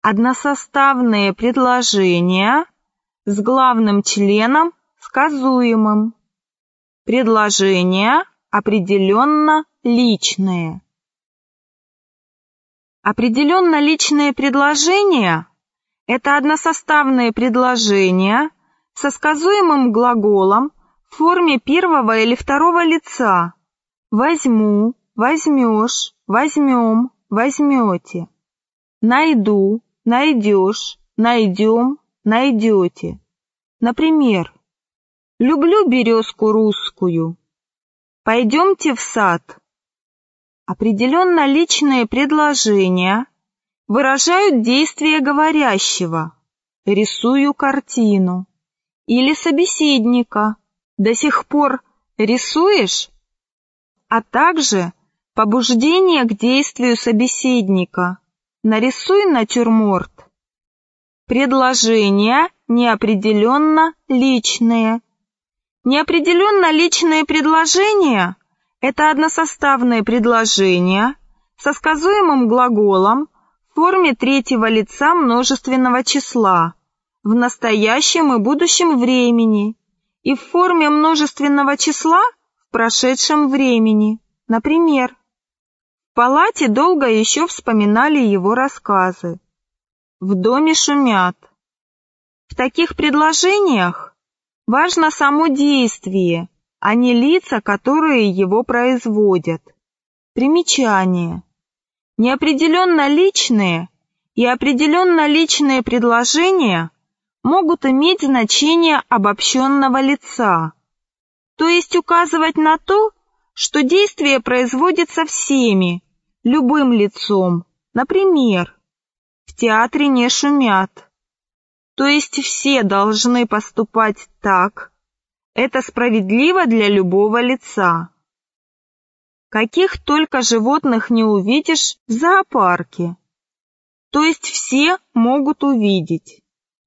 односоставные предложения с главным членом сказуемым. Предложения определенно личные. Определенно личные предложения – это односоставные предложения со сказуемым глаголом в форме первого или второго лица: возьму, возьмешь, возьмем, возьмете; найду, найдешь, найдем, найдете. Например, люблю березку русскую. Пойдемте в сад. Определенно личные предложения выражают действие говорящего: рисую картину, или собеседника: до сих пор рисуешь, а также побуждение к действию собеседника: нарисуй натюрморт. Предложения неопределенно личные. Неопределенно личные предложения – это односоставные предложения со сказуемым глаголом в форме третьего лица множественного числа в настоящем и будущем времени и в форме множественного числа в прошедшем времени. Например, в палате долго еще вспоминали его рассказы. В доме шумят. В таких предложениях важно само действие, а не лица, которые его производят. Примечание. Неопределенно личные и определенно личные предложения могут иметь значение обобщенного лица, то есть указывать на то, что действие производится всеми, любым лицом. Например, в театре не шумят. То есть все должны поступать так. Это справедливо для любого лица. Каких только животных не увидишь в зоопарке. То есть все могут увидеть.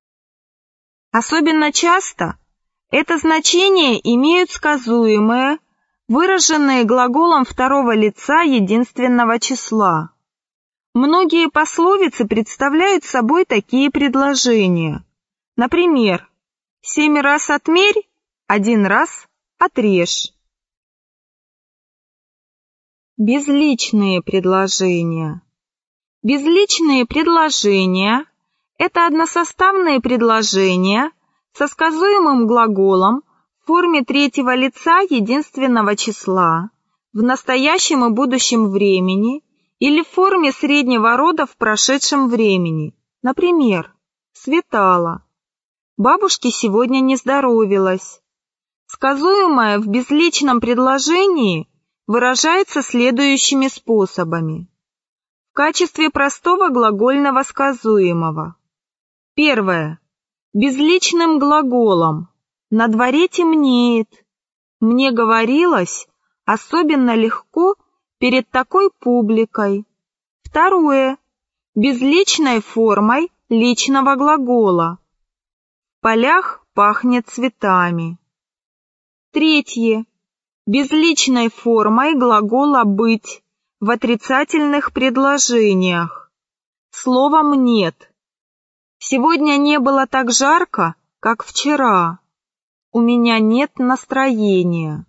Особенно часто это значение имеют сказуемые, выраженные глаголом второго лица единственного числа. Многие пословицы представляют собой такие предложения. Например, 7 раз отмерь, 1 раз отрежь. Безличные предложения. Безличные предложения – это односоставные предложения со сказуемым глаголом в форме третьего лица единственного числа в настоящем и будущем времени или в форме среднего рода в прошедшем времени. Например, светало. Бабушке сегодня не здоровилось. Сказуемое в безличном предложении выражается следующими способами. В качестве простого глагольного сказуемого. Первое. Безличным глаголом. На дворе темнеет. Мне говорилось особенно легко перед такой публикой. Второе. Безличной формой личного глагола. В полях пахнет цветами. Третье. Безличной формой глагола «быть» в отрицательных предложениях. Словом «нет». Сегодня не было так жарко, как вчера. У меня нет настроения.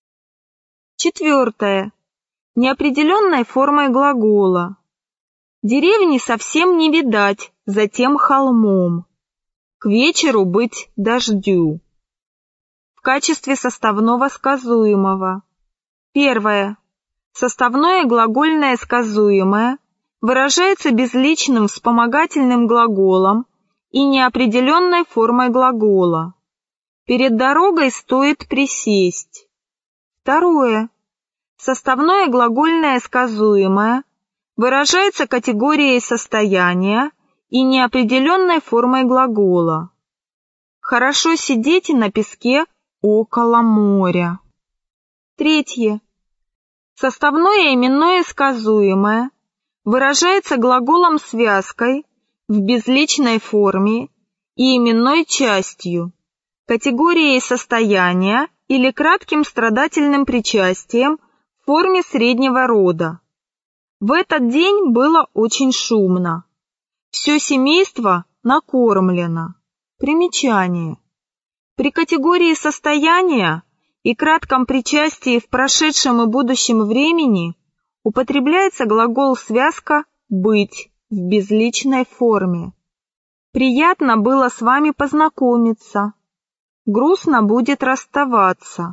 Четвертое. Неопределенной формой глагола. Деревни совсем не видать за тем холмом. К вечеру быть дождю. В качестве составного сказуемого. Первое. Составное глагольное сказуемое выражается безличным вспомогательным глаголом и неопределенной формой глагола. Перед дорогой стоит присесть. Второе. Составное глагольное сказуемое выражается категорией состояния и неопределенной формой глагола. Хорошо сидеть на песке около моря. Третье. Составное именное сказуемое выражается глаголом-связкой в безличной форме и именной частью, категорией состояния или кратким страдательным причастием в форме среднего рода. В этот день было очень шумно. Все семейство накормлено. Примечание. При категории состояния и кратком причастии в прошедшем и будущем времени употребляется глагол-связка «быть» в безличной форме. Приятно было с вами познакомиться. Грустно будет расставаться.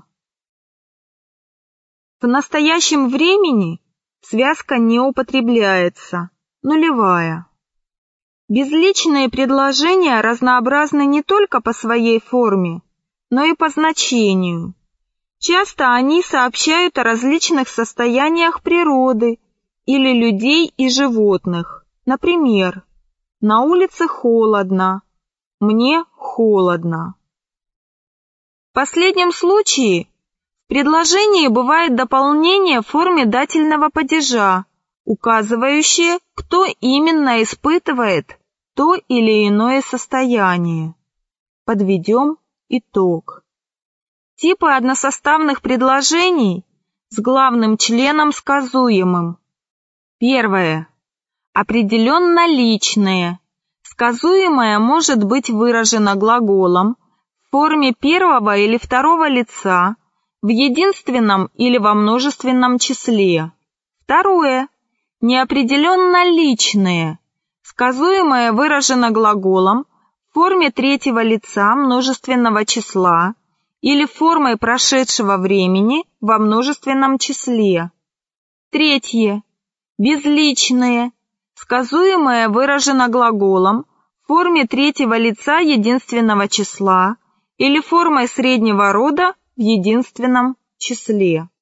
В настоящем времени связка не употребляется. Нулевая. Безличные предложения разнообразны не только по своей форме, но и по значению. Часто они сообщают о различных состояниях природы или людей и животных. Например, «На улице холодно», «Мне холодно». В последнем случае в предложении бывает дополнение в форме дательного падежа, указывающее, кто именно испытывает то или иное состояние. Подведем итог. Типы односоставных предложений с главным членом сказуемым. Первое. Определенно личное. Сказуемое может быть выражено глаголом в форме первого или второго лица, в единственном или во множественном числе. Второе. Неопределенно личное. Сказуемое выражено глаголом в форме третьего лица множественного числа или формой прошедшего времени во множественном числе. Третье. Безличное. Сказуемое выражено глаголом в форме третьего лица единственного числа или формой среднего рода в единственном числе.